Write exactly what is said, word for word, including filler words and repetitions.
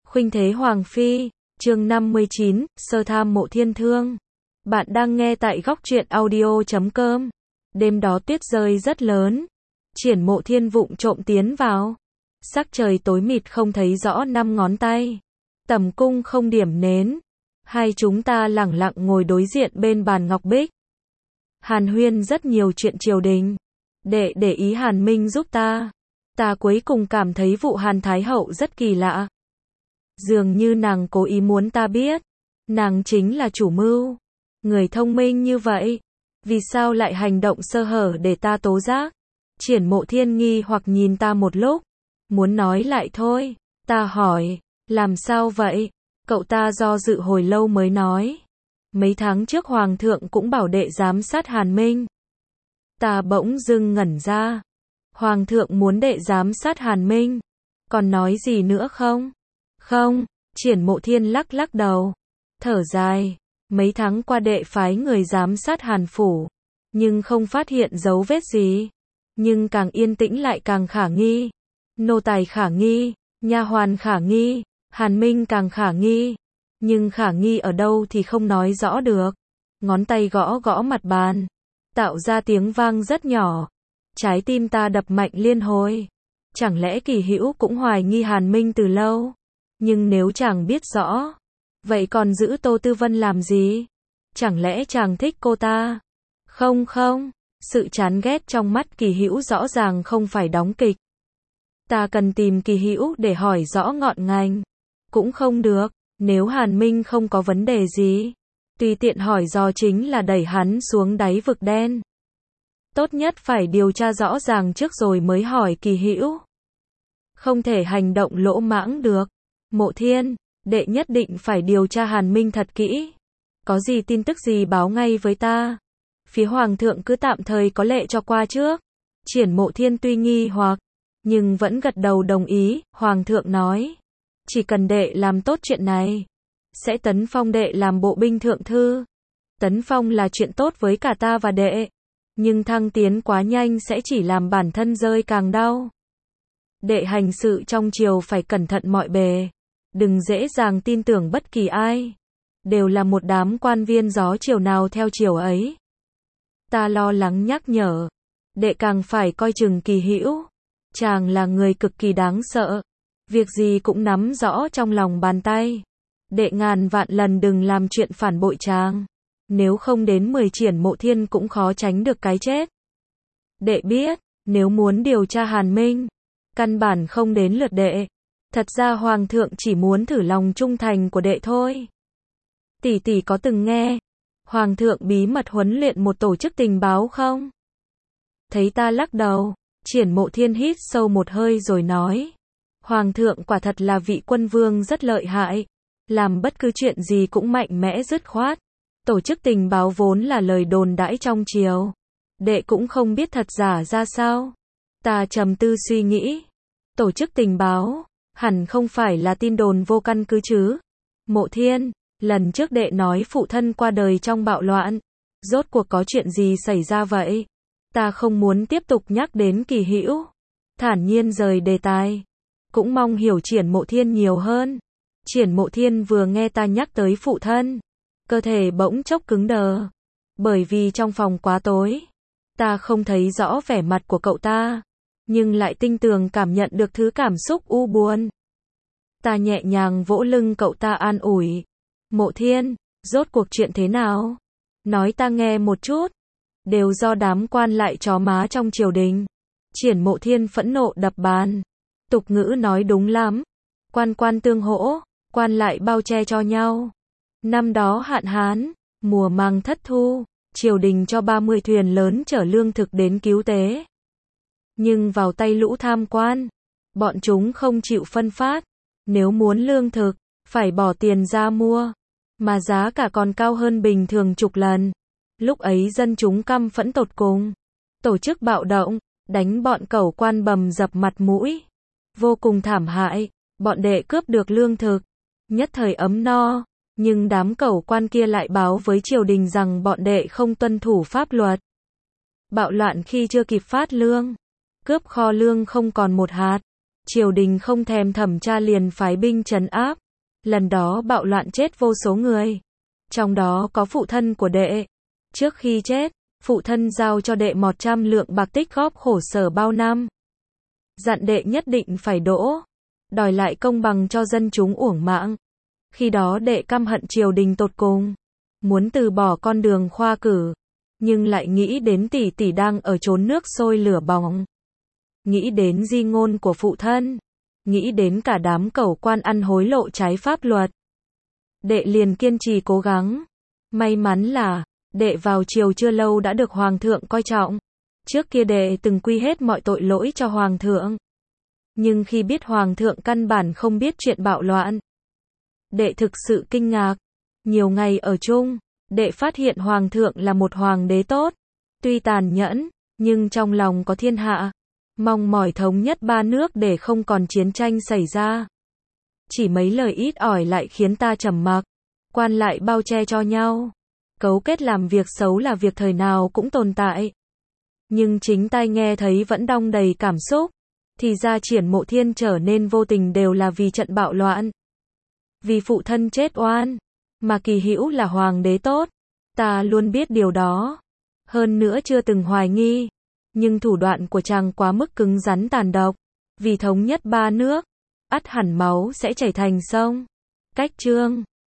Khuynh thế Hoàng Phi, chương năm mươi chín, sơ tham mộ thiên thương. Bạn đang nghe tại góc truyện audio chấm com. Đêm đó tuyết rơi rất lớn. Triển Mộ Thiên vụng trộm tiến vào. Sắc trời tối mịt không thấy rõ năm ngón tay. Tầm cung không điểm nến. Hai chúng ta lẳng lặng ngồi đối diện bên bàn ngọc bích. Hàn huyên rất nhiều chuyện triều đình. Đệ để ý Hàn Minh giúp ta. Ta cuối cùng cảm thấy vụ Hàn Thái Hậu rất kỳ lạ. Dường như nàng cố ý muốn ta biết. Nàng chính là chủ mưu. Người thông minh như vậy. Vì sao lại hành động sơ hở để ta tố giác? Triển Mộ Thiên nghi hoặc nhìn ta một lúc. Muốn nói lại thôi. Ta hỏi. Làm sao vậy? Cậu ta do dự hồi lâu mới nói. Mấy tháng trước Hoàng thượng cũng bảo đệ giám sát Hàn Minh. Ta bỗng dưng ngẩn ra. Hoàng thượng muốn đệ giám sát Hàn Minh. Còn nói gì nữa không? Không, Triển Mộ Thiên lắc lắc đầu. Thở dài. Mấy tháng qua đệ phái người giám sát Hàn Phủ. Nhưng không phát hiện dấu vết gì. Nhưng càng yên tĩnh lại càng khả nghi. Nô tài khả nghi. Nha hoàn khả nghi. Hàn Minh càng khả nghi. Nhưng khả nghi ở đâu thì không nói rõ được. Ngón tay gõ gõ mặt bàn. Tạo ra tiếng vang rất nhỏ. Trái tim ta đập mạnh liên hồi. Chẳng lẽ Kỳ Hữu cũng hoài nghi Hàn Minh từ lâu? Nhưng nếu chàng biết rõ, vậy còn giữ Tô Tư Vân làm gì? Chẳng lẽ chàng thích cô ta? Không không, sự chán ghét trong mắt Kỳ Hữu rõ ràng không phải đóng kịch. Ta cần tìm Kỳ Hữu để hỏi rõ ngọn ngành. Cũng không được, nếu Hàn Minh không có vấn đề gì, tùy tiện hỏi dò chính là đẩy hắn xuống đáy vực đen. Tốt nhất phải điều tra rõ ràng trước rồi mới hỏi Kỳ Hữu. Không thể hành động lỗ mãng được. Mộ Thiên, đệ nhất định phải điều tra Hàn Minh thật kỹ. Có gì tin tức gì báo ngay với ta. Phía Hoàng thượng cứ tạm thời có lệ cho qua trước. Triển Mộ Thiên tuy nghi hoặc, nhưng vẫn gật đầu đồng ý. Hoàng thượng nói, chỉ cần đệ làm tốt chuyện này, sẽ tấn phong đệ làm bộ binh thượng thư. Tấn phong là chuyện tốt với cả ta và đệ. Nhưng thăng tiến quá nhanh sẽ chỉ làm bản thân rơi càng đau. Đệ hành sự trong triều phải cẩn thận mọi bề. Đừng dễ dàng tin tưởng bất kỳ ai. Đều là một đám quan viên gió chiều nào theo chiều ấy. Ta lo lắng nhắc nhở. Đệ càng phải coi chừng Kỳ Hữu. Chàng là người cực kỳ đáng sợ. Việc gì cũng nắm rõ trong lòng bàn tay. Đệ ngàn vạn lần đừng làm chuyện phản bội chàng. Nếu không đến mười Triển Mộ Thiên cũng khó tránh được cái chết. Đệ biết, nếu muốn điều tra Hàn Minh, căn bản không đến lượt đệ. Thật ra Hoàng thượng chỉ muốn thử lòng trung thành của đệ thôi. Tỷ tỷ có từng nghe Hoàng thượng bí mật huấn luyện một tổ chức tình báo không? Thấy ta lắc đầu, Triển Mộ Thiên hít sâu một hơi rồi nói. Hoàng thượng quả thật là vị quân vương rất lợi hại. Làm bất cứ chuyện gì cũng mạnh mẽ dứt khoát. Tổ chức tình báo vốn là lời đồn đãi trong triều. Đệ cũng không biết thật giả ra sao. Ta trầm tư suy nghĩ. Tổ chức tình báo, hẳn không phải là tin đồn vô căn cứ chứ. Mộ Thiên, lần trước đệ nói phụ thân qua đời trong bạo loạn. Rốt cuộc có chuyện gì xảy ra vậy? Ta không muốn tiếp tục nhắc đến Kỳ Hữu. Thản nhiên rời đề tài. Cũng mong hiểu Triển Mộ Thiên nhiều hơn. Triển Mộ Thiên vừa nghe ta nhắc tới phụ thân, cơ thể bỗng chốc cứng đờ. Bởi vì trong phòng quá tối, ta không thấy rõ vẻ mặt của cậu ta, nhưng lại tinh tường cảm nhận được thứ cảm xúc u buồn. Ta nhẹ nhàng vỗ lưng cậu ta an ủi. Mộ Thiên, rốt cuộc chuyện thế nào? Nói ta nghe một chút. Đều do đám quan lại chó má trong triều đình. Triển Mộ Thiên phẫn nộ đập bàn. Tục ngữ nói đúng lắm. Quan quan tương hỗ, quan lại bao che cho nhau. Năm đó hạn hán, mùa màng thất thu, triều đình cho ba mươi thuyền lớn chở lương thực đến cứu tế. Nhưng vào tay lũ tham quan, bọn chúng không chịu phân phát. Nếu muốn lương thực, phải bỏ tiền ra mua, mà giá cả còn cao hơn bình thường chục lần. Lúc ấy dân chúng căm phẫn tột cùng, tổ chức bạo động, đánh bọn cẩu quan bầm dập mặt mũi. Vô cùng thảm hại, bọn đệ cướp được lương thực, nhất thời ấm no. Nhưng đám cẩu quan kia lại báo với triều đình rằng bọn đệ không tuân thủ pháp luật. Bạo loạn khi chưa kịp phát lương, cướp kho lương không còn một hạt. Triều đình không thèm thẩm tra liền phái binh trấn áp. Lần đó bạo loạn chết vô số người. Trong đó có phụ thân của đệ. Trước khi chết, phụ thân giao cho đệ một trăm lượng bạc tích góp khổ sở bao năm. Dặn đệ nhất định phải đỗ, đòi lại công bằng cho dân chúng uổng mạng. Khi đó đệ căm hận triều đình tột cùng, muốn từ bỏ con đường khoa cử, nhưng lại nghĩ đến tỷ tỷ đang ở chốn nước sôi lửa bỏng. Nghĩ đến di ngôn của phụ thân, nghĩ đến cả đám cẩu quan ăn hối lộ trái pháp luật. Đệ liền kiên trì cố gắng. May mắn là, đệ vào triều chưa lâu đã được hoàng thượng coi trọng. Trước kia đệ từng quy hết mọi tội lỗi cho hoàng thượng. Nhưng khi biết hoàng thượng căn bản không biết chuyện bạo loạn, đệ thực sự kinh ngạc. Nhiều ngày ở chung, đệ phát hiện hoàng thượng là một hoàng đế tốt. Tuy tàn nhẫn, nhưng trong lòng có thiên hạ. Mong mỏi thống nhất ba nước để không còn chiến tranh xảy ra. Chỉ mấy lời ít ỏi lại khiến ta trầm mặc. Quan lại bao che cho nhau. Cấu kết làm việc xấu là việc thời nào cũng tồn tại. Nhưng chính tai nghe thấy vẫn đong đầy cảm xúc. Thì ra Triển Mộ Thiên trở nên vô tình đều là vì trận bạo loạn. Vì phụ thân chết oan. Mà Kỳ Hữu là hoàng đế tốt. Ta luôn biết điều đó. Hơn nữa chưa từng hoài nghi. Nhưng thủ đoạn của chàng quá mức cứng rắn tàn độc. Vì thống nhất ba nước, ắt hẳn máu sẽ chảy thành sông. Cách chương